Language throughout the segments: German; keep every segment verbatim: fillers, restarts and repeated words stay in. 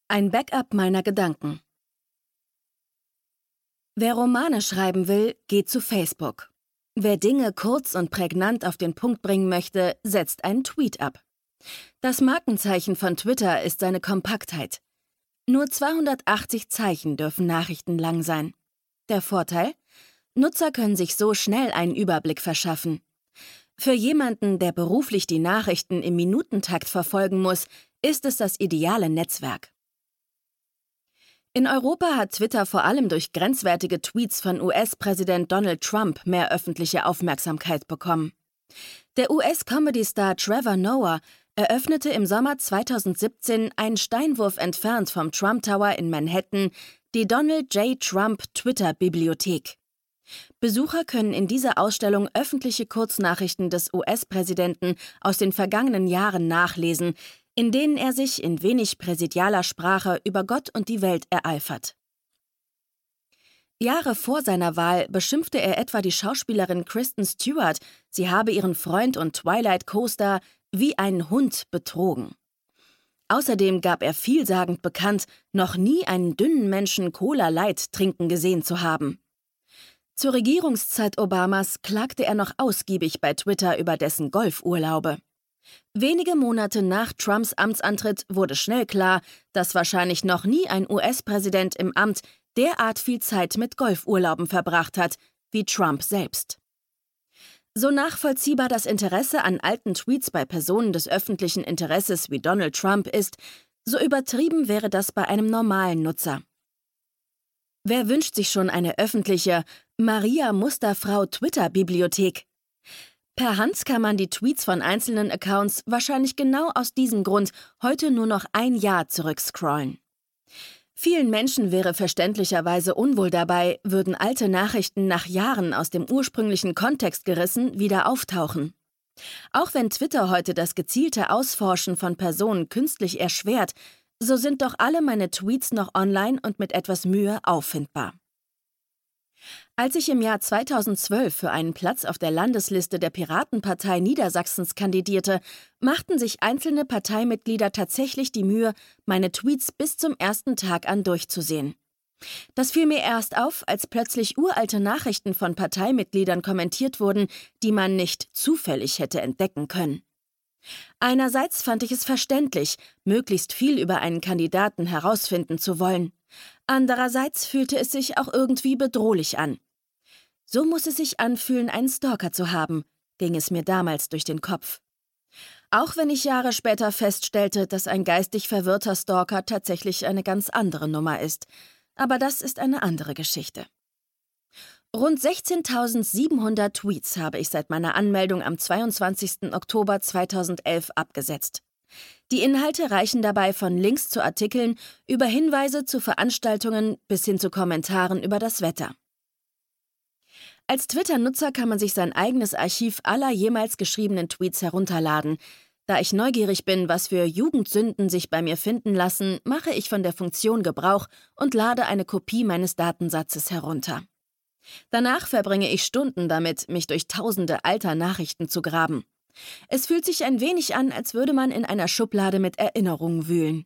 Ein Backup meiner Gedanken. Wer Romane schreiben will, geht zu Facebook. Wer Dinge kurz und prägnant auf den Punkt bringen möchte, setzt einen Tweet ab. Das Markenzeichen von Twitter ist seine Kompaktheit. Nur zweihundertachtzig Zeichen dürfen Nachrichten lang sein. Der Vorteil? Nutzer können sich so schnell einen Überblick verschaffen. Für jemanden, der beruflich die Nachrichten im Minutentakt verfolgen muss, ist es das ideale Netzwerk. In Europa hat Twitter vor allem durch grenzwertige Tweets von U S-Präsident Donald Trump mehr öffentliche Aufmerksamkeit bekommen. Der U S-Comedy-Star Trevor Noah eröffnete im Sommer zweitausendsiebzehn, einen Steinwurf entfernt vom Trump Tower in Manhattan, die Donald J. Trump Twitter-Bibliothek. Besucher können in dieser Ausstellung öffentliche Kurznachrichten des U S-Präsidenten aus den vergangenen Jahren nachlesen, in denen er sich in wenig präsidialer Sprache über Gott und die Welt ereifert. Jahre vor seiner Wahl beschimpfte er etwa die Schauspielerin Kristen Stewart, sie habe ihren Freund und Twilight-Co-Star wie einen Hund betrogen. Außerdem gab er vielsagend bekannt, noch nie einen dünnen Menschen Cola Light trinken gesehen zu haben. Zur Regierungszeit Obamas klagte er noch ausgiebig bei Twitter über dessen Golfurlaube. Wenige Monate nach Trumps Amtsantritt wurde schnell klar, dass wahrscheinlich noch nie ein U S-Präsident im Amt derart viel Zeit mit Golfurlauben verbracht hat, wie Trump selbst. So nachvollziehbar das Interesse an alten Tweets bei Personen des öffentlichen Interesses wie Donald Trump ist, so übertrieben wäre das bei einem normalen Nutzer. Wer wünscht sich schon eine öffentliche Maria-Musterfrau-Twitter-Bibliothek? Per Hand kann man die Tweets von einzelnen Accounts wahrscheinlich genau aus diesem Grund heute nur noch ein Jahr zurückscrollen. Vielen Menschen wäre verständlicherweise unwohl dabei, würden alte Nachrichten nach Jahren aus dem ursprünglichen Kontext gerissen wieder auftauchen. Auch wenn Twitter heute das gezielte Ausforschen von Personen künstlich erschwert, so sind doch alle meine Tweets noch online und mit etwas Mühe auffindbar. Als ich im Jahr zweitausendzwölf für einen Platz auf der Landesliste der Piratenpartei Niedersachsens kandidierte, machten sich einzelne Parteimitglieder tatsächlich die Mühe, meine Tweets bis zum ersten Tag an durchzusehen. Das fiel mir erst auf, als plötzlich uralte Nachrichten von Parteimitgliedern kommentiert wurden, die man nicht zufällig hätte entdecken können. Einerseits fand ich es verständlich, möglichst viel über einen Kandidaten herausfinden zu wollen. Andererseits fühlte es sich auch irgendwie bedrohlich an. So muss es sich anfühlen, einen Stalker zu haben, ging es mir damals durch den Kopf. Auch wenn ich Jahre später feststellte, dass ein geistig verwirrter Stalker tatsächlich eine ganz andere Nummer ist. Aber das ist eine andere Geschichte. Rund sechzehntausendsiebenhundert Tweets habe ich seit meiner Anmeldung am zweiundzwanzigsten Oktober zweitausendelf abgesetzt. Die Inhalte reichen dabei von Links zu Artikeln über Hinweise zu Veranstaltungen bis hin zu Kommentaren über das Wetter. Als Twitter-Nutzer kann man sich sein eigenes Archiv aller jemals geschriebenen Tweets herunterladen. Da ich neugierig bin, was für Jugendsünden sich bei mir finden lassen, mache ich von der Funktion Gebrauch und lade eine Kopie meines Datensatzes herunter. Danach verbringe ich Stunden damit, mich durch tausende alter Nachrichten zu graben. Es fühlt sich ein wenig an, als würde man in einer Schublade mit Erinnerungen wühlen.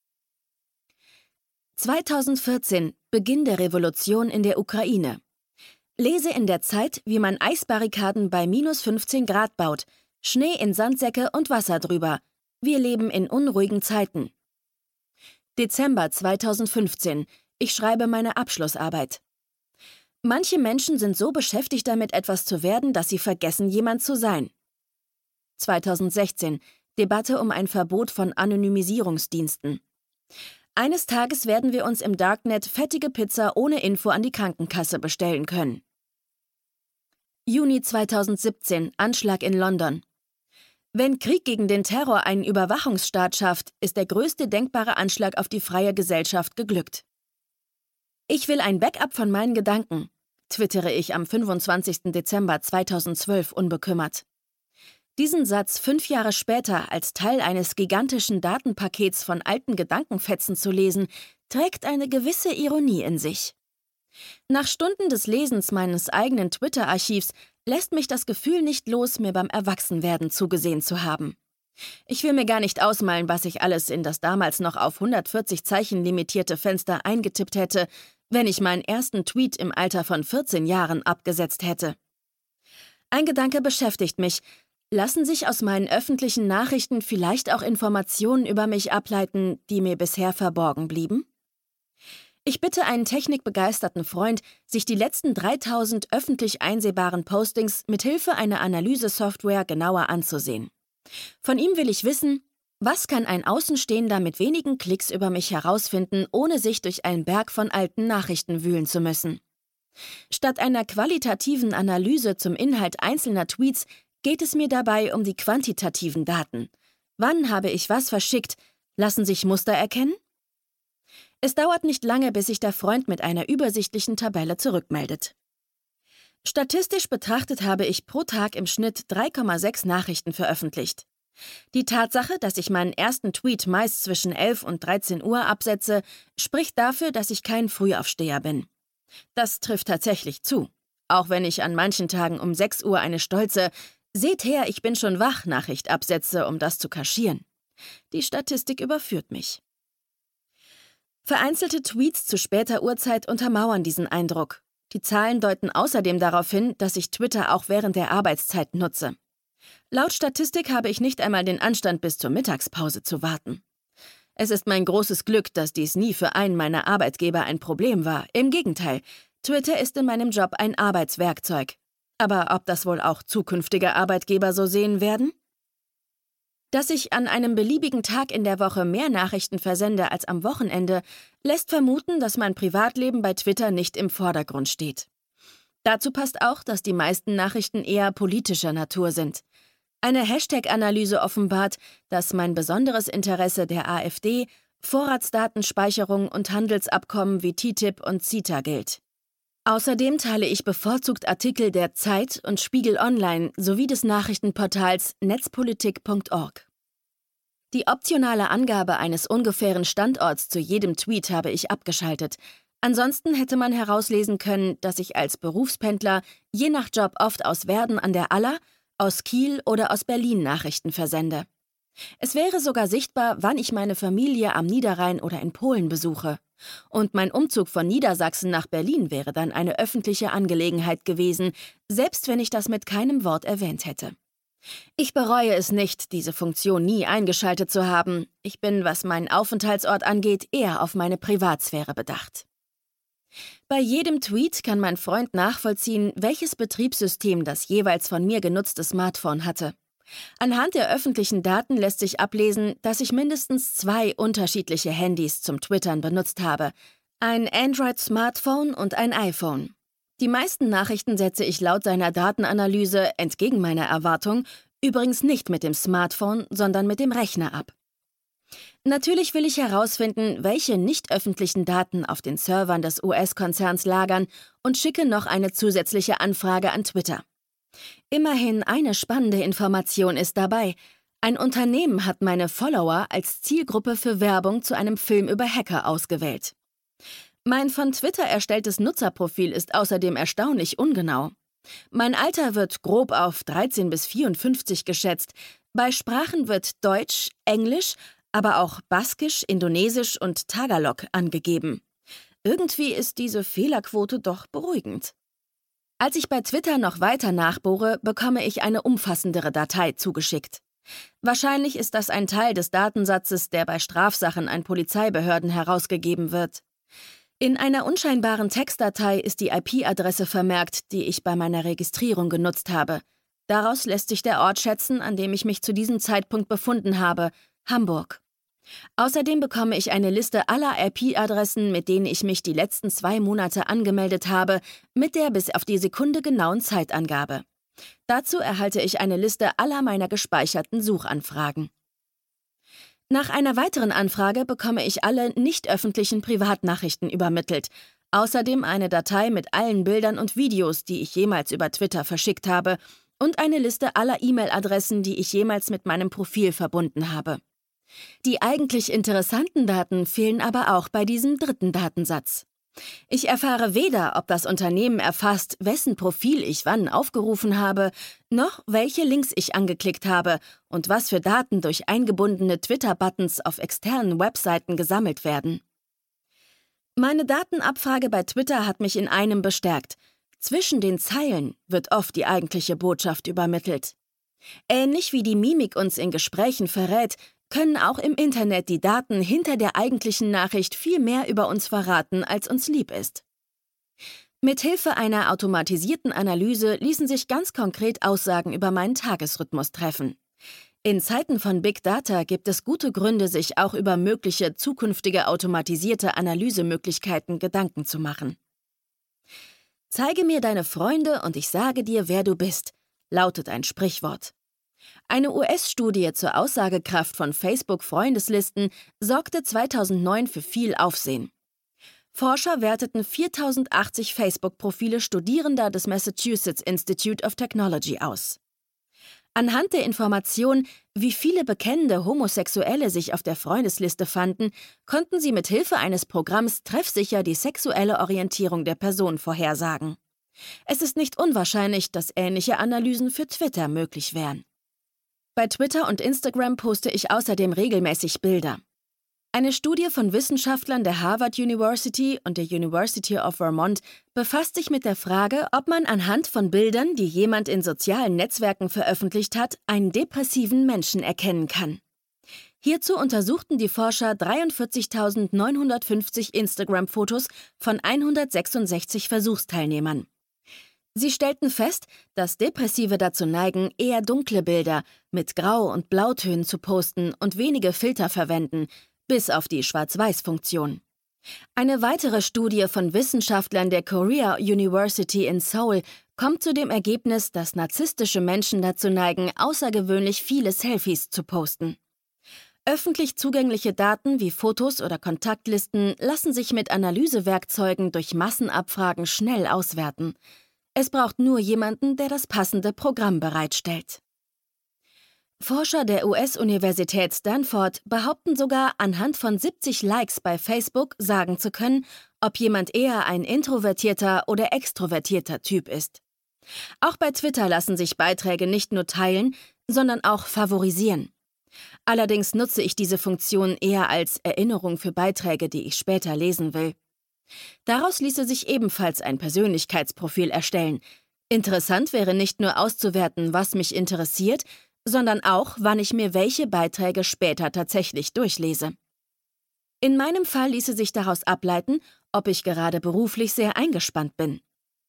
zweitausendvierzehn – Beginn der Revolution in der Ukraine. Lese in der Zeit, wie man Eisbarrikaden bei minus fünfzehn Grad baut, Schnee in Sandsäcke und Wasser drüber. Wir leben in unruhigen Zeiten. Dezember zweitausendfünfzehn. Ich schreibe meine Abschlussarbeit. Manche Menschen sind so beschäftigt damit, etwas zu werden, dass sie vergessen, jemand zu sein. zweitausendsechzehn. Debatte um ein Verbot von Anonymisierungsdiensten. Eines Tages werden wir uns im Darknet fettige Pizza ohne Info an die Krankenkasse bestellen können. Juni zweitausendsiebzehn. Anschlag in London. Wenn Krieg gegen den Terror einen Überwachungsstaat schafft, ist der größte denkbare Anschlag auf die freie Gesellschaft geglückt. Ich will ein Backup von meinen Gedanken, twittere ich am fünfundzwanzigsten Dezember zweitausendzwölf unbekümmert. Diesen Satz fünf Jahre später als Teil eines gigantischen Datenpakets von alten Gedankenfetzen zu lesen, trägt eine gewisse Ironie in sich. Nach Stunden des Lesens meines eigenen Twitter-Archivs lässt mich das Gefühl nicht los, mir beim Erwachsenwerden zugesehen zu haben. Ich will mir gar nicht ausmalen, was ich alles in das damals noch auf hundertvierzig Zeichen limitierte Fenster eingetippt hätte, wenn ich meinen ersten Tweet im Alter von vierzehn Jahren abgesetzt hätte. Ein Gedanke beschäftigt mich. Lassen sich aus meinen öffentlichen Nachrichten vielleicht auch Informationen über mich ableiten, die mir bisher verborgen blieben? Ich bitte einen technikbegeisterten Freund, sich die letzten dreitausend öffentlich einsehbaren Postings mithilfe einer Analysesoftware genauer anzusehen. Von ihm will ich wissen, was kann ein Außenstehender mit wenigen Klicks über mich herausfinden, ohne sich durch einen Berg von alten Nachrichten wühlen zu müssen. Statt einer qualitativen Analyse zum Inhalt einzelner Tweets geht es mir dabei um die quantitativen Daten. Wann habe ich was verschickt? Lassen sich Muster erkennen? Es dauert nicht lange, bis sich der Freund mit einer übersichtlichen Tabelle zurückmeldet. Statistisch betrachtet habe ich pro Tag im Schnitt drei Komma sechs Nachrichten veröffentlicht. Die Tatsache, dass ich meinen ersten Tweet meist zwischen elf und dreizehn Uhr absetze, spricht dafür, dass ich kein Frühaufsteher bin. Das trifft tatsächlich zu, auch wenn ich an manchen Tagen um sechs Uhr eine stolze »Seht her, ich bin schon wach« Nachricht absetze, um das zu kaschieren. Die Statistik überführt mich. Vereinzelte Tweets zu später Uhrzeit untermauern diesen Eindruck. Die Zahlen deuten außerdem darauf hin, dass ich Twitter auch während der Arbeitszeit nutze. Laut Statistik habe ich nicht einmal den Anstand, bis zur Mittagspause zu warten. Es ist mein großes Glück, dass dies nie für einen meiner Arbeitgeber ein Problem war. Im Gegenteil, Twitter ist in meinem Job ein Arbeitswerkzeug. Aber ob das wohl auch zukünftige Arbeitgeber so sehen werden? Dass ich an einem beliebigen Tag in der Woche mehr Nachrichten versende als am Wochenende, lässt vermuten, dass mein Privatleben bei Twitter nicht im Vordergrund steht. Dazu passt auch, dass die meisten Nachrichten eher politischer Natur sind. Eine Hashtag-Analyse offenbart, dass mein besonderes Interesse der AfD, Vorratsdatenspeicherung und Handelsabkommen wie T T I P und CETA gilt. Außerdem teile ich bevorzugt Artikel der Zeit und Spiegel Online sowie des Nachrichtenportals netzpolitik punkt org. Die optionale Angabe eines ungefähren Standorts zu jedem Tweet habe ich abgeschaltet. Ansonsten hätte man herauslesen können, dass ich als Berufspendler je nach Job oft aus Werden an der Aller, aus Kiel oder aus Berlin Nachrichten versende. Es wäre sogar sichtbar, wann ich meine Familie am Niederrhein oder in Polen besuche. Und mein Umzug von Niedersachsen nach Berlin wäre dann eine öffentliche Angelegenheit gewesen, selbst wenn ich das mit keinem Wort erwähnt hätte. Ich bereue es nicht, diese Funktion nie eingeschaltet zu haben. Ich bin, was meinen Aufenthaltsort angeht, eher auf meine Privatsphäre bedacht. Bei jedem Tweet kann mein Freund nachvollziehen, welches Betriebssystem das jeweils von mir genutzte Smartphone hatte. Anhand der öffentlichen Daten lässt sich ablesen, dass ich mindestens zwei unterschiedliche Handys zum Twittern benutzt habe. Ein Android-Smartphone und ein iPhone. Die meisten Nachrichten setze ich laut seiner Datenanalyse, entgegen meiner Erwartung, übrigens nicht mit dem Smartphone, sondern mit dem Rechner ab. Natürlich will ich herausfinden, welche nicht öffentlichen Daten auf den Servern des U S-Konzerns lagern und schicke noch eine zusätzliche Anfrage an Twitter. Immerhin eine spannende Information ist dabei. Ein Unternehmen hat meine Follower als Zielgruppe für Werbung zu einem Film über Hacker ausgewählt. Mein von Twitter erstelltes Nutzerprofil ist außerdem erstaunlich ungenau. Mein Alter wird grob auf dreizehn bis vierundfünfzig geschätzt. Bei Sprachen wird Deutsch, Englisch, aber auch Baskisch, Indonesisch und Tagalog angegeben. Irgendwie ist diese Fehlerquote doch beruhigend. Als ich bei Twitter noch weiter nachbohre, bekomme ich eine umfassendere Datei zugeschickt. Wahrscheinlich ist das ein Teil des Datensatzes, der bei Strafsachen an Polizeibehörden herausgegeben wird. In einer unscheinbaren Textdatei ist die I P-Adresse vermerkt, die ich bei meiner Registrierung genutzt habe. Daraus lässt sich der Ort schätzen, an dem ich mich zu diesem Zeitpunkt befunden habe, Hamburg. Außerdem bekomme ich eine Liste aller I P-Adressen, mit denen ich mich die letzten zwei Monate angemeldet habe, mit der bis auf die Sekunde genauen Zeitangabe. Dazu erhalte ich eine Liste aller meiner gespeicherten Suchanfragen. Nach einer weiteren Anfrage bekomme ich alle nicht öffentlichen Privatnachrichten übermittelt, außerdem eine Datei mit allen Bildern und Videos, die ich jemals über Twitter verschickt habe, und eine Liste aller E-Mail-Adressen, die ich jemals mit meinem Profil verbunden habe. Die eigentlich interessanten Daten fehlen aber auch bei diesem dritten Datensatz. Ich erfahre weder, ob das Unternehmen erfasst, wessen Profil ich wann aufgerufen habe, noch welche Links ich angeklickt habe und was für Daten durch eingebundene Twitter-Buttons auf externen Webseiten gesammelt werden. Meine Datenabfrage bei Twitter hat mich in einem bestärkt. Zwischen den Zeilen wird oft die eigentliche Botschaft übermittelt. Ähnlich wie die Mimik uns in Gesprächen verrät, können auch im Internet die Daten hinter der eigentlichen Nachricht viel mehr über uns verraten, als uns lieb ist. Mithilfe einer automatisierten Analyse ließen sich ganz konkret Aussagen über meinen Tagesrhythmus treffen. In Zeiten von Big Data gibt es gute Gründe, sich auch über mögliche zukünftige automatisierte Analysemöglichkeiten Gedanken zu machen. Zeige mir deine Freunde und ich sage dir, wer du bist, lautet ein Sprichwort. Eine U S-Studie zur Aussagekraft von Facebook-Freundeslisten sorgte zweitausendneun für viel Aufsehen. Forscher werteten viertausendachtzig Facebook-Profile Studierender des Massachusetts Institute of Technology aus. Anhand der Information, wie viele bekennende Homosexuelle sich auf der Freundesliste fanden, konnten sie mit Hilfe eines Programms treffsicher die sexuelle Orientierung der Person vorhersagen. Es ist nicht unwahrscheinlich, dass ähnliche Analysen für Twitter möglich wären. Bei Twitter und Instagram poste ich außerdem regelmäßig Bilder. Eine Studie von Wissenschaftlern der Harvard University und der University of Vermont befasst sich mit der Frage, ob man anhand von Bildern, die jemand in sozialen Netzwerken veröffentlicht hat, einen depressiven Menschen erkennen kann. Hierzu untersuchten die Forscher dreiundvierzigtausendneunhundertfünfzig Instagram-Fotos von hundertsechsundsechzig Versuchsteilnehmern. Sie stellten fest, dass Depressive dazu neigen, eher dunkle Bilder mit Grau- und Blautönen zu posten und wenige Filter verwenden, bis auf die Schwarz-Weiß-Funktion. Eine weitere Studie von Wissenschaftlern der Korea University in Seoul kommt zu dem Ergebnis, dass narzisstische Menschen dazu neigen, außergewöhnlich viele Selfies zu posten. Öffentlich zugängliche Daten wie Fotos oder Kontaktlisten lassen sich mit Analysewerkzeugen durch Massenabfragen schnell auswerten. Es braucht nur jemanden, der das passende Programm bereitstellt. Forscher der U S-Universität Stanford behaupten sogar, anhand von siebzig Likes bei Facebook sagen zu können, ob jemand eher ein introvertierter oder extrovertierter Typ ist. Auch bei Twitter lassen sich Beiträge nicht nur teilen, sondern auch favorisieren. Allerdings nutze ich diese Funktion eher als Erinnerung für Beiträge, die ich später lesen will. Daraus ließe sich ebenfalls ein Persönlichkeitsprofil erstellen. Interessant wäre nicht nur auszuwerten, was mich interessiert, sondern auch, wann ich mir welche Beiträge später tatsächlich durchlese. In meinem Fall ließe sich daraus ableiten, ob ich gerade beruflich sehr eingespannt bin.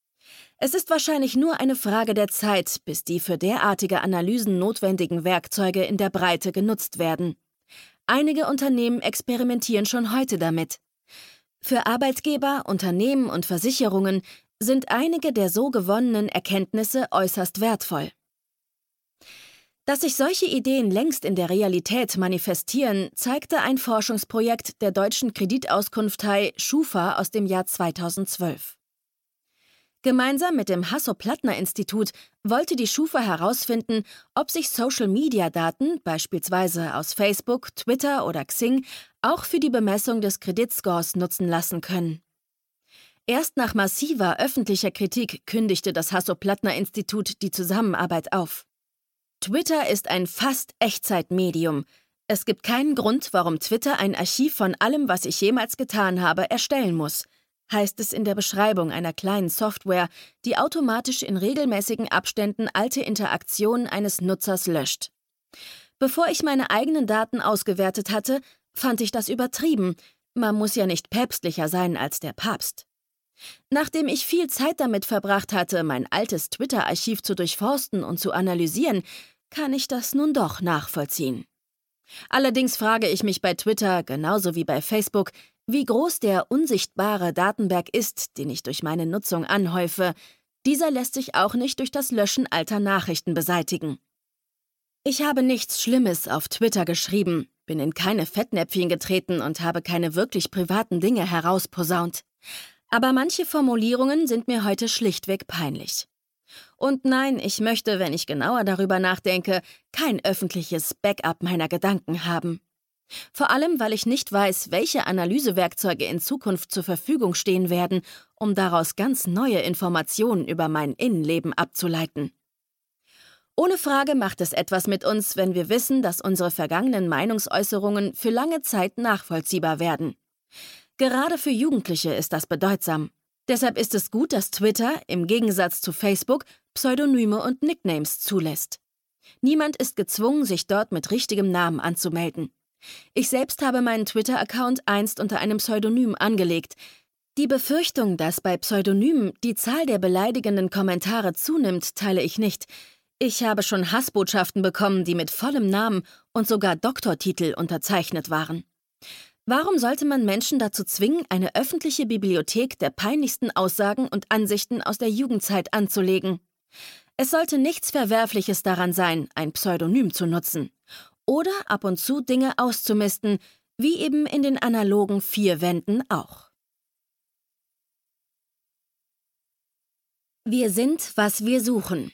Es ist wahrscheinlich nur eine Frage der Zeit, bis die für derartige Analysen notwendigen Werkzeuge in der Breite genutzt werden. Einige Unternehmen experimentieren schon heute damit. Für Arbeitgeber, Unternehmen und Versicherungen sind einige der so gewonnenen Erkenntnisse äußerst wertvoll. Dass sich solche Ideen längst in der Realität manifestieren, zeigte ein Forschungsprojekt der deutschen Kreditauskunftei Schufa aus dem Jahr zweitausendzwölf. Gemeinsam mit dem Hasso-Plattner-Institut wollte die Schufa herausfinden, ob sich Social-Media-Daten, beispielsweise aus Facebook, Twitter oder Xing, auch für die Bemessung des Kreditscores nutzen lassen können. Erst nach massiver öffentlicher Kritik kündigte das Hasso-Plattner-Institut die Zusammenarbeit auf. Twitter ist ein fast Echtzeitmedium. Es gibt keinen Grund, warum Twitter ein Archiv von allem, was ich jemals getan habe, erstellen muss, heißt es in der Beschreibung einer kleinen Software, die automatisch in regelmäßigen Abständen alte Interaktionen eines Nutzers löscht. Bevor ich meine eigenen Daten ausgewertet hatte, fand ich das übertrieben. Man muss ja nicht päpstlicher sein als der Papst. Nachdem ich viel Zeit damit verbracht hatte, mein altes Twitter-Archiv zu durchforsten und zu analysieren, kann ich das nun doch nachvollziehen. Allerdings frage ich mich bei Twitter, genauso wie bei Facebook, wie groß der unsichtbare Datenberg ist, den ich durch meine Nutzung anhäufe. Dieser lässt sich auch nicht durch das Löschen alter Nachrichten beseitigen. Ich habe nichts Schlimmes auf Twitter geschrieben, bin in keine Fettnäpfchen getreten und habe keine wirklich privaten Dinge herausposaunt. Aber manche Formulierungen sind mir heute schlichtweg peinlich. Und nein, ich möchte, wenn ich genauer darüber nachdenke, kein öffentliches Backup meiner Gedanken haben. Vor allem, weil ich nicht weiß, welche Analysewerkzeuge in Zukunft zur Verfügung stehen werden, um daraus ganz neue Informationen über mein Innenleben abzuleiten. Ohne Frage macht es etwas mit uns, wenn wir wissen, dass unsere vergangenen Meinungsäußerungen für lange Zeit nachvollziehbar werden. Gerade für Jugendliche ist das bedeutsam. Deshalb ist es gut, dass Twitter, im Gegensatz zu Facebook, Pseudonyme und Nicknames zulässt. Niemand ist gezwungen, sich dort mit richtigem Namen anzumelden. Ich selbst habe meinen Twitter-Account einst unter einem Pseudonym angelegt. Die Befürchtung, dass bei Pseudonymen die Zahl der beleidigenden Kommentare zunimmt, teile ich nicht. Ich habe schon Hassbotschaften bekommen, die mit vollem Namen und sogar Doktortitel unterzeichnet waren. Warum sollte man Menschen dazu zwingen, eine öffentliche Bibliothek der peinlichsten Aussagen und Ansichten aus der Jugendzeit anzulegen? Es sollte nichts Verwerfliches daran sein, ein Pseudonym zu nutzen. Oder ab und zu Dinge auszumisten, wie eben in den analogen vier Wänden auch. Wir sind, was wir suchen.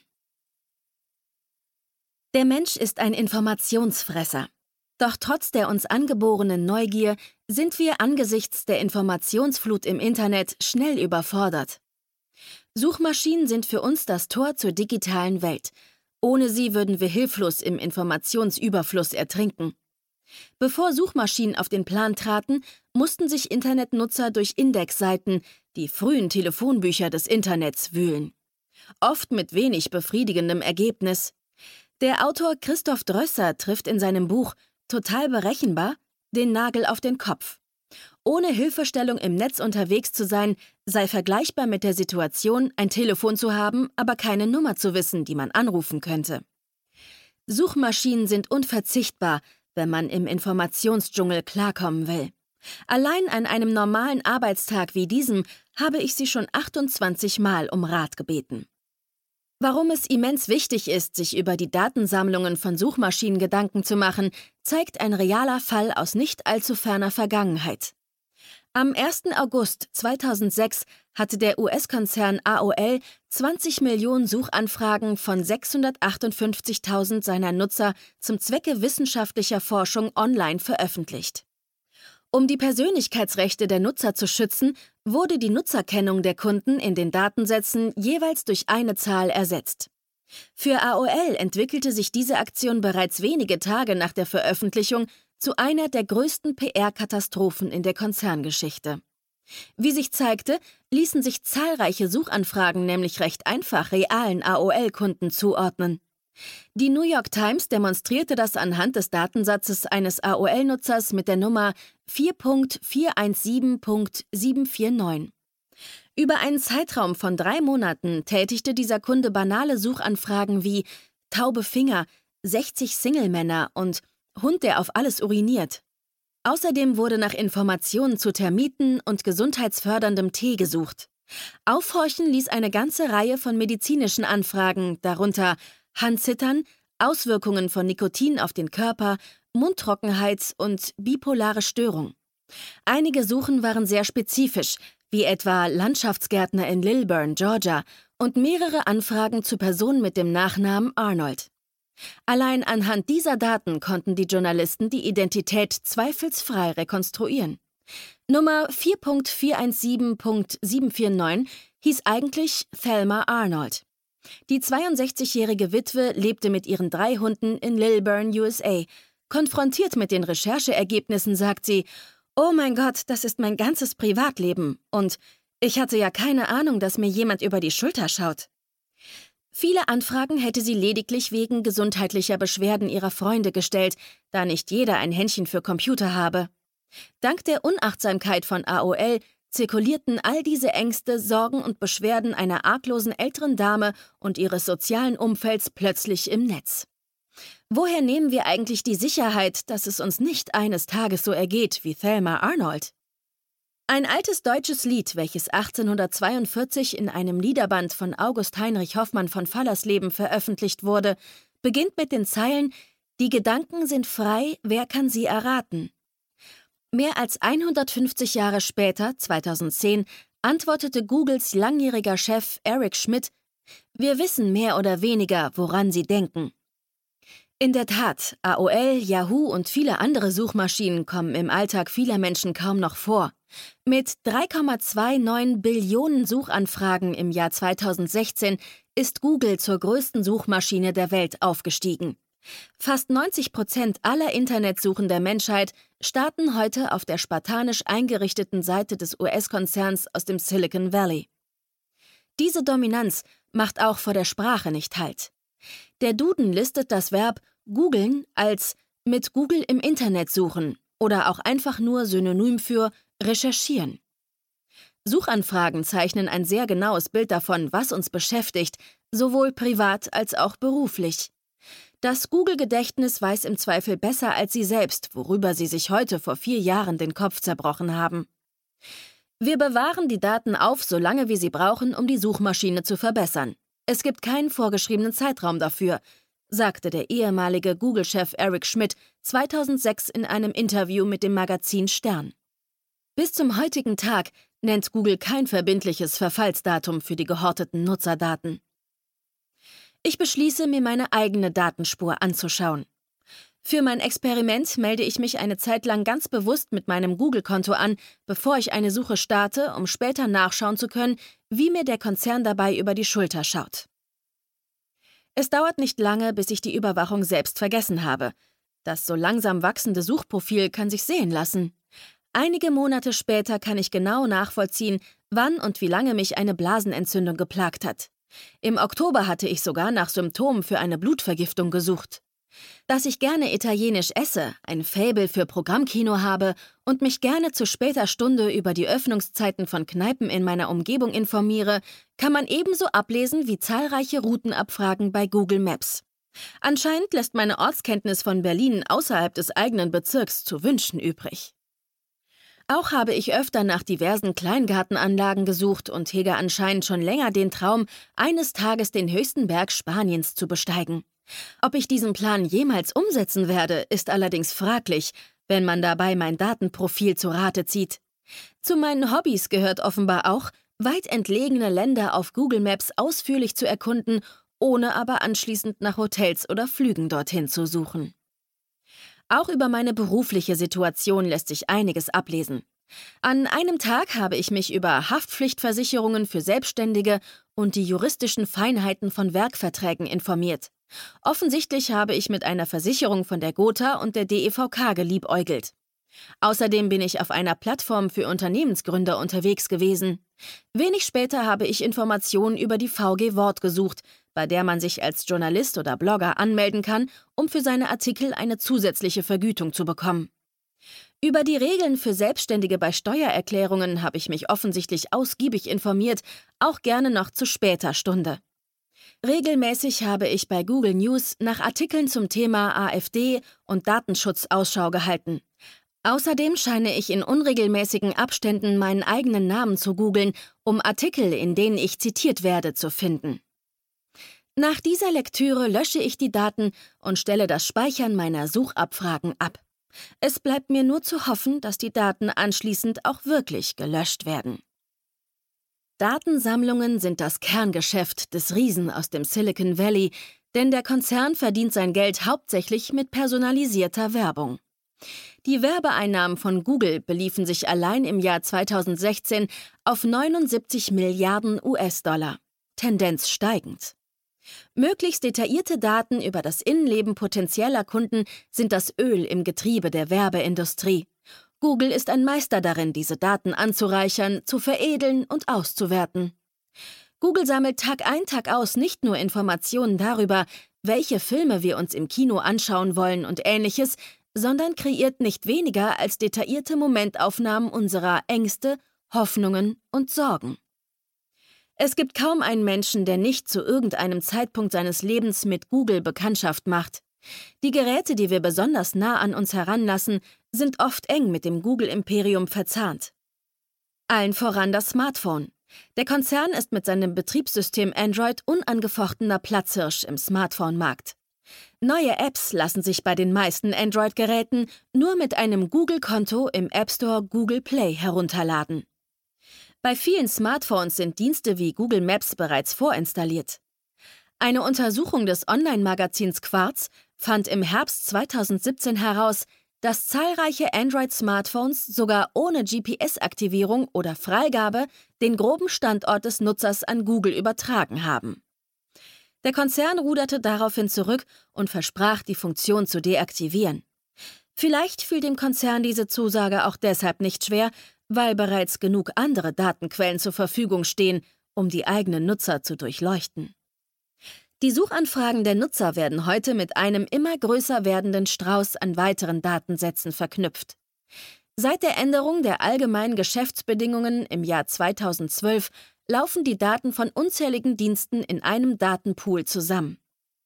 Der Mensch ist ein Informationsfresser. Doch trotz der uns angeborenen Neugier sind wir angesichts der Informationsflut im Internet schnell überfordert. Suchmaschinen sind für uns das Tor zur digitalen Welt. Ohne sie würden wir hilflos im Informationsüberfluss ertrinken. Bevor Suchmaschinen auf den Plan traten, mussten sich Internetnutzer durch Indexseiten, die frühen Telefonbücher des Internets, wühlen. Oft mit wenig befriedigendem Ergebnis. Der Autor Christoph Drösser trifft in seinem Buch »Total berechenbar« den Nagel auf den Kopf. Ohne Hilfestellung im Netz unterwegs zu sein, sei vergleichbar mit der Situation, ein Telefon zu haben, aber keine Nummer zu wissen, die man anrufen könnte. Suchmaschinen sind unverzichtbar, wenn man im Informationsdschungel klarkommen will. Allein an einem normalen Arbeitstag wie diesem habe ich sie schon achtundzwanzig Mal um Rat gebeten. Warum es immens wichtig ist, sich über die Datensammlungen von Suchmaschinen Gedanken zu machen, zeigt ein realer Fall aus nicht allzu ferner Vergangenheit. Am ersten August zweitausendsechs hatte der U S-Konzern A O L zwanzig Millionen Suchanfragen von sechshundertachtundfünfzigtausend seiner Nutzer zum Zwecke wissenschaftlicher Forschung online veröffentlicht. Um die Persönlichkeitsrechte der Nutzer zu schützen, wurde die Nutzerkennung der Kunden in den Datensätzen jeweils durch eine Zahl ersetzt. Für A O L entwickelte sich diese Aktion bereits wenige Tage nach der Veröffentlichung zu einer der größten P R-Katastrophen in der Konzerngeschichte. Wie sich zeigte, ließen sich zahlreiche Suchanfragen nämlich recht einfach realen A O L-Kunden zuordnen. Die New York Times demonstrierte das anhand des Datensatzes eines A O L-Nutzers mit der Nummer vier Punkt vier eins sieben Punkt sieben vier neun. Über einen Zeitraum von drei Monaten tätigte dieser Kunde banale Suchanfragen wie taube Finger, sechzig Single-Männer und Hund, der auf alles uriniert. Außerdem wurde nach Informationen zu Termiten und gesundheitsförderndem Tee gesucht. Aufhorchen ließ eine ganze Reihe von medizinischen Anfragen, darunter Handzittern, Auswirkungen von Nikotin auf den Körper, Mundtrockenheit und bipolare Störung. Einige Suchen waren sehr spezifisch, wie etwa Landschaftsgärtner in Lilburn, Georgia, und mehrere Anfragen zu Personen mit dem Nachnamen Arnold. Allein anhand dieser Daten konnten die Journalisten die Identität zweifelsfrei rekonstruieren. Nummer vier Punkt vier eins sieben Punkt sieben vier neun hieß eigentlich Thelma Arnold. Die zweiundsechzigjährige Witwe lebte mit ihren drei Hunden in Lilburn, U S A. Konfrontiert mit den Rechercheergebnissen sagt sie: »Oh mein Gott, das ist mein ganzes Privatleben. Und ich hatte ja keine Ahnung, dass mir jemand über die Schulter schaut.« Viele Anfragen hätte sie lediglich wegen gesundheitlicher Beschwerden ihrer Freunde gestellt, da nicht jeder ein Händchen für Computer habe. Dank der Unachtsamkeit von A O L zirkulierten all diese Ängste, Sorgen und Beschwerden einer arglosen älteren Dame und ihres sozialen Umfelds plötzlich im Netz. Woher nehmen wir eigentlich die Sicherheit, dass es uns nicht eines Tages so ergeht wie Thelma Arnold? Ein altes deutsches Lied, welches achtzehnhundertzweiundvierzig in einem Liederband von August Heinrich Hoffmann von Fallersleben veröffentlicht wurde, beginnt mit den Zeilen: »Die Gedanken sind frei, wer kann sie erraten?« Mehr als hundertfünfzig Jahre später, zweitausendzehn, antwortete Googles langjähriger Chef Eric Schmidt: »Wir wissen mehr oder weniger, woran Sie denken.« In der Tat, A O L, Yahoo und viele andere Suchmaschinen kommen im Alltag vieler Menschen kaum noch vor. Mit drei Komma neunundzwanzig Billionen Suchanfragen im Jahr zweitausendsechzehn ist Google zur größten Suchmaschine der Welt aufgestiegen. Fast neunzig Prozent aller Internetsuchen der Menschheit starten heute auf der spartanisch eingerichteten Seite des U S-Konzerns aus dem Silicon Valley. Diese Dominanz macht auch vor der Sprache nicht Halt. Der Duden listet das Verb googeln als mit Google im Internet suchen oder auch einfach nur synonym für recherchieren. Suchanfragen zeichnen ein sehr genaues Bild davon, was uns beschäftigt, sowohl privat als auch beruflich. Das Google-Gedächtnis weiß im Zweifel besser als Sie selbst, worüber Sie sich heute vor vier Jahren den Kopf zerbrochen haben. Wir bewahren die Daten auf, solange wie sie brauchen, um die Suchmaschine zu verbessern. Es gibt keinen vorgeschriebenen Zeitraum dafür, sagte der ehemalige Google-Chef Eric Schmidt zweitausendsechs in einem Interview mit dem Magazin Stern. Bis zum heutigen Tag nennt Google kein verbindliches Verfallsdatum für die gehorteten Nutzerdaten. Ich beschließe, mir meine eigene Datenspur anzuschauen. Für mein Experiment melde ich mich eine Zeit lang ganz bewusst mit meinem Google-Konto an, bevor ich eine Suche starte, um später nachschauen zu können, wie mir der Konzern dabei über die Schulter schaut. Es dauert nicht lange, bis ich die Überwachung selbst vergessen habe. Das so langsam wachsende Suchprofil kann sich sehen lassen. Einige Monate später kann ich genau nachvollziehen, wann und wie lange mich eine Blasenentzündung geplagt hat. Im Oktober hatte ich sogar nach Symptomen für eine Blutvergiftung gesucht. Dass ich gerne italienisch esse, ein Faible für Programmkino habe und mich gerne zu später Stunde über die Öffnungszeiten von Kneipen in meiner Umgebung informiere, kann man ebenso ablesen wie zahlreiche Routenabfragen bei Google Maps. Anscheinend lässt meine Ortskenntnis von Berlin außerhalb des eigenen Bezirks zu wünschen übrig. Auch habe ich öfter nach diversen Kleingartenanlagen gesucht und hege anscheinend schon länger den Traum, eines Tages den höchsten Berg Spaniens zu besteigen. Ob ich diesen Plan jemals umsetzen werde, ist allerdings fraglich, wenn man dabei mein Datenprofil zu Rate zieht. Zu meinen Hobbys gehört offenbar auch, weit entlegene Länder auf Google Maps ausführlich zu erkunden, ohne aber anschließend nach Hotels oder Flügen dorthin zu suchen. Auch über meine berufliche Situation lässt sich einiges ablesen. An einem Tag habe ich mich über Haftpflichtversicherungen für Selbstständige und die juristischen Feinheiten von Werkverträgen informiert. Offensichtlich habe ich mit einer Versicherung von der Gotha und der D E V K geliebäugelt. Außerdem bin ich auf einer Plattform für Unternehmensgründer unterwegs gewesen. Wenig später habe ich Informationen über die V G Wort gesucht, bei der man sich als Journalist oder Blogger anmelden kann, um für seine Artikel eine zusätzliche Vergütung zu bekommen. Über die Regeln für Selbstständige bei Steuererklärungen habe ich mich offensichtlich ausgiebig informiert, auch gerne noch zu später Stunde. Regelmäßig habe ich bei Google News nach Artikeln zum Thema AfD und Datenschutz Ausschau gehalten. Außerdem scheine ich in unregelmäßigen Abständen meinen eigenen Namen zu googeln, um Artikel, in denen ich zitiert werde, zu finden. Nach dieser Lektüre lösche ich die Daten und stelle das Speichern meiner Suchabfragen ab. Es bleibt mir nur zu hoffen, dass die Daten anschließend auch wirklich gelöscht werden. Datensammlungen sind das Kerngeschäft des Riesen aus dem Silicon Valley, denn der Konzern verdient sein Geld hauptsächlich mit personalisierter Werbung. Die Werbeeinnahmen von Google beliefen sich allein im Jahr zweitausendsechzehn auf neunundsiebzig Milliarden U S-Dollar, Tendenz steigend. Möglichst detaillierte Daten über das Innenleben potenzieller Kunden sind das Öl im Getriebe der Werbeindustrie. Google ist ein Meister darin, diese Daten anzureichern, zu veredeln und auszuwerten. Google sammelt Tag ein, Tag aus nicht nur Informationen darüber, welche Filme wir uns im Kino anschauen wollen und Ähnliches, sondern kreiert nicht weniger als detaillierte Momentaufnahmen unserer Ängste, Hoffnungen und Sorgen. Es gibt kaum einen Menschen, der nicht zu irgendeinem Zeitpunkt seines Lebens mit Google Bekanntschaft macht. Die Geräte, die wir besonders nah an uns heranlassen, sind oft eng mit dem Google-Imperium verzahnt. Allen voran das Smartphone. Der Konzern ist mit seinem Betriebssystem Android unangefochtener Platzhirsch im Smartphone-Markt. Neue Apps lassen sich bei den meisten Android-Geräten nur mit einem Google-Konto im App Store Google Play herunterladen. Bei vielen Smartphones sind Dienste wie Google Maps bereits vorinstalliert. Eine Untersuchung des Online-Magazins Quartz fand im Herbst zweitausendsiebzehn heraus, dass zahlreiche Android-Smartphones sogar ohne G P S-Aktivierung oder Freigabe den groben Standort des Nutzers an Google übertragen haben. Der Konzern ruderte daraufhin zurück und versprach, die Funktion zu deaktivieren. Vielleicht fiel dem Konzern diese Zusage auch deshalb nicht schwer, weil bereits genug andere Datenquellen zur Verfügung stehen, um die eigenen Nutzer zu durchleuchten. Die Suchanfragen der Nutzer werden heute mit einem immer größer werdenden Strauß an weiteren Datensätzen verknüpft. Seit der Änderung der allgemeinen Geschäftsbedingungen im Jahr zweitausendzwölf laufen die Daten von unzähligen Diensten in einem Datenpool zusammen.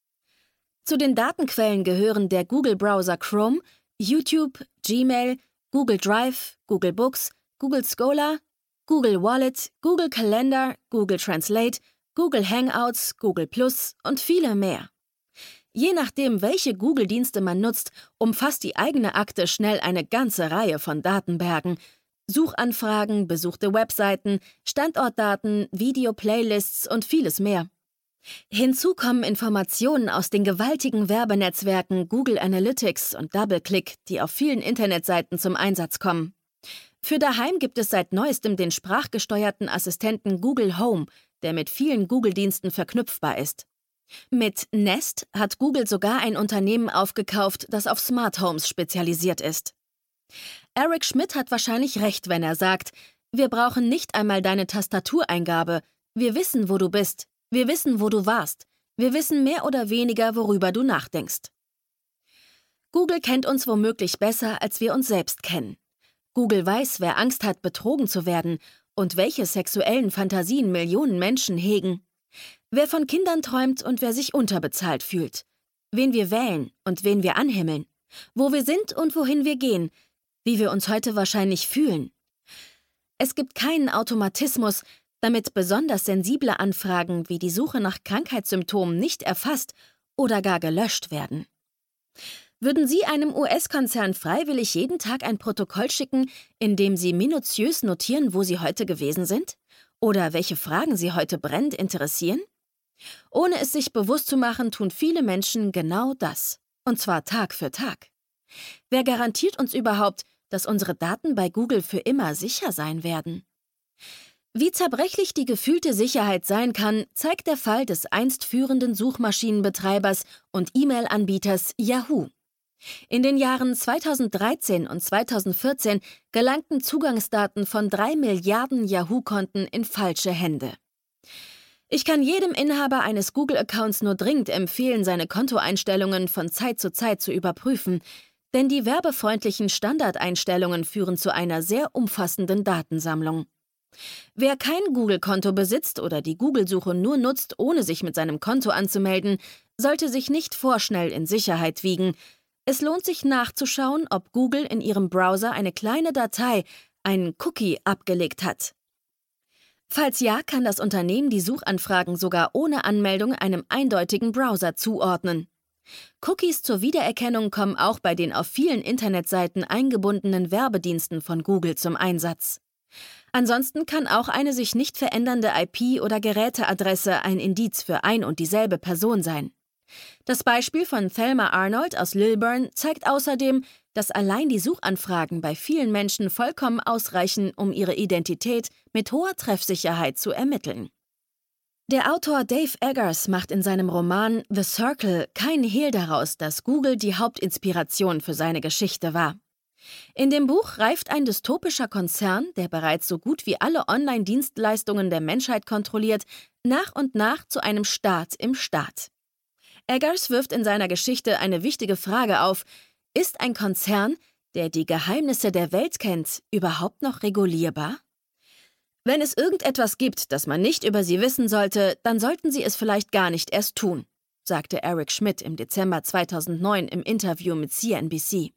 Zu den Datenquellen gehören der Google-Browser Chrome, YouTube, Gmail, Google Drive, Google Books, Google Scholar, Google Wallet, Google Calendar, Google Translate, Google Hangouts, Google Plus und viele mehr. Je nachdem, welche Google-Dienste man nutzt, umfasst die eigene Akte schnell eine ganze Reihe von Datenbergen. Suchanfragen, besuchte Webseiten, Standortdaten, Video-Playlists und vieles mehr. Hinzu kommen Informationen aus den gewaltigen Werbenetzwerken Google Analytics und DoubleClick, die auf vielen Internetseiten zum Einsatz kommen. Für daheim gibt es seit neuestem den sprachgesteuerten Assistenten Google Home, der mit vielen Google-Diensten verknüpfbar ist. Mit Nest hat Google sogar ein Unternehmen aufgekauft, das auf Smart Homes spezialisiert ist. Eric Schmidt hat wahrscheinlich recht, wenn er sagt, wir brauchen nicht einmal deine Tastatureingabe, wir wissen, wo du bist, wir wissen, wo du warst, wir wissen mehr oder weniger, worüber du nachdenkst. Google kennt uns womöglich besser, als wir uns selbst kennen. Google weiß, wer Angst hat, betrogen zu werden und welche sexuellen Fantasien Millionen Menschen hegen. Wer von Kindern träumt und wer sich unterbezahlt fühlt. Wen wir wählen und wen wir anhimmeln. Wo wir sind und wohin wir gehen. Wie wir uns heute wahrscheinlich fühlen. Es gibt keinen Automatismus, damit besonders sensible Anfragen wie die Suche nach Krankheitssymptomen nicht erfasst oder gar gelöscht werden. Würden Sie einem U S-Konzern freiwillig jeden Tag ein Protokoll schicken, in dem Sie minutiös notieren, wo Sie heute gewesen sind? Oder welche Fragen Sie heute brennend interessieren? Ohne es sich bewusst zu machen, tun viele Menschen genau das. Und zwar Tag für Tag. Wer garantiert uns überhaupt, dass unsere Daten bei Google für immer sicher sein werden? Wie zerbrechlich die gefühlte Sicherheit sein kann, zeigt der Fall des einst führenden Suchmaschinenbetreibers und E-Mail-Anbieters Yahoo. In den Jahren zweitausenddreizehn und zweitausendvierzehn gelangten Zugangsdaten von drei Milliarden Yahoo-Konten in falsche Hände. Ich kann jedem Inhaber eines Google-Accounts nur dringend empfehlen, seine Kontoeinstellungen von Zeit zu Zeit zu überprüfen, denn die werbefreundlichen Standardeinstellungen führen zu einer sehr umfassenden Datensammlung. Wer kein Google-Konto besitzt oder die Google-Suche nur nutzt, ohne sich mit seinem Konto anzumelden, sollte sich nicht vorschnell in Sicherheit wiegen. Es lohnt sich nachzuschauen, ob Google in ihrem Browser eine kleine Datei, einen Cookie, abgelegt hat. Falls ja, kann das Unternehmen die Suchanfragen sogar ohne Anmeldung einem eindeutigen Browser zuordnen. Cookies zur Wiedererkennung kommen auch bei den auf vielen Internetseiten eingebundenen Werbediensten von Google zum Einsatz. Ansonsten kann auch eine sich nicht verändernde I P- oder Geräteadresse ein Indiz für ein und dieselbe Person sein. Das Beispiel von Thelma Arnold aus Lilburn zeigt außerdem, dass allein die Suchanfragen bei vielen Menschen vollkommen ausreichen, um ihre Identität mit hoher Treffsicherheit zu ermitteln. Der Autor Dave Eggers macht in seinem Roman The Circle keinen Hehl daraus, dass Google die Hauptinspiration für seine Geschichte war. In dem Buch reift ein dystopischer Konzern, der bereits so gut wie alle Online-Dienstleistungen der Menschheit kontrolliert, nach und nach zu einem Staat im Staat. Eggers wirft in seiner Geschichte eine wichtige Frage auf: Ist ein Konzern, der die Geheimnisse der Welt kennt, überhaupt noch regulierbar? Wenn es irgendetwas gibt, das man nicht über sie wissen sollte, dann sollten sie es vielleicht gar nicht erst tun, sagte Eric Schmidt im Dezember zweitausendneun im Interview mit C N B C.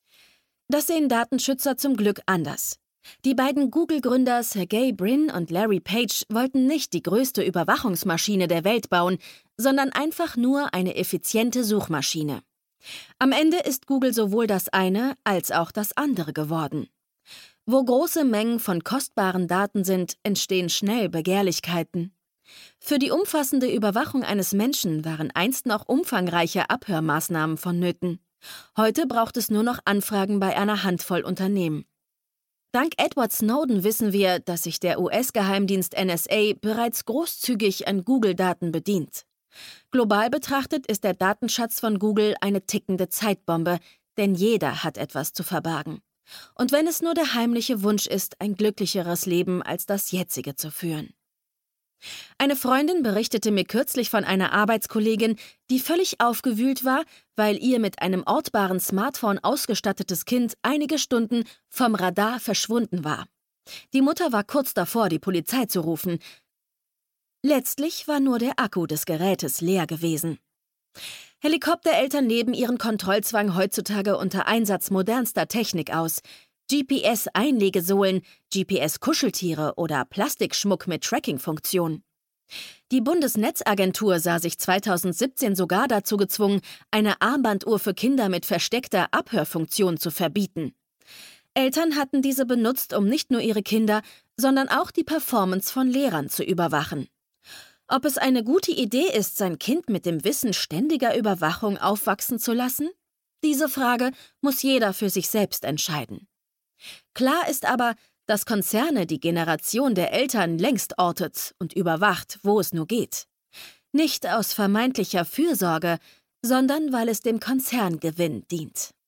Das sehen Datenschützer zum Glück anders. Die beiden Google-Gründer Sergey Brin und Larry Page wollten nicht die größte Überwachungsmaschine der Welt bauen, sondern einfach nur eine effiziente Suchmaschine. Am Ende ist Google sowohl das eine als auch das andere geworden. Wo große Mengen von kostbaren Daten sind, entstehen schnell Begehrlichkeiten. Für die umfassende Überwachung eines Menschen waren einst noch umfangreiche Abhörmaßnahmen vonnöten. Heute braucht es nur noch Anfragen bei einer Handvoll Unternehmen. Dank Edward Snowden wissen wir, dass sich der U S-Geheimdienst N S A bereits großzügig an Google-Daten bedient. Global betrachtet ist der Datenschatz von Google eine tickende Zeitbombe, denn jeder hat etwas zu verbergen. Und wenn es nur der heimliche Wunsch ist, ein glücklicheres Leben als das jetzige zu führen. Eine Freundin berichtete mir kürzlich von einer Arbeitskollegin, die völlig aufgewühlt war, weil ihr mit einem ortbaren Smartphone ausgestattetes Kind einige Stunden vom Radar verschwunden war. Die Mutter war kurz davor, die Polizei zu rufen. Letztlich war nur der Akku des Gerätes leer gewesen. Helikoptereltern leben ihren Kontrollzwang heutzutage unter Einsatz modernster Technik aus. G P S-Einlegesohlen, G P S-Kuscheltiere oder Plastikschmuck mit Tracking-Funktion. Die Bundesnetzagentur sah sich zweitausendsiebzehn sogar dazu gezwungen, eine Armbanduhr für Kinder mit versteckter Abhörfunktion zu verbieten. Eltern hatten diese benutzt, um nicht nur ihre Kinder, sondern auch die Performance von Lehrern zu überwachen. Ob es eine gute Idee ist, sein Kind mit dem Wissen ständiger Überwachung aufwachsen zu lassen? Diese Frage muss jeder für sich selbst entscheiden. Klar ist aber, dass Konzerne die Generation der Eltern längst ortet und überwacht, wo es nur geht. Nicht aus vermeintlicher Fürsorge, sondern weil es dem Konzerngewinn dient.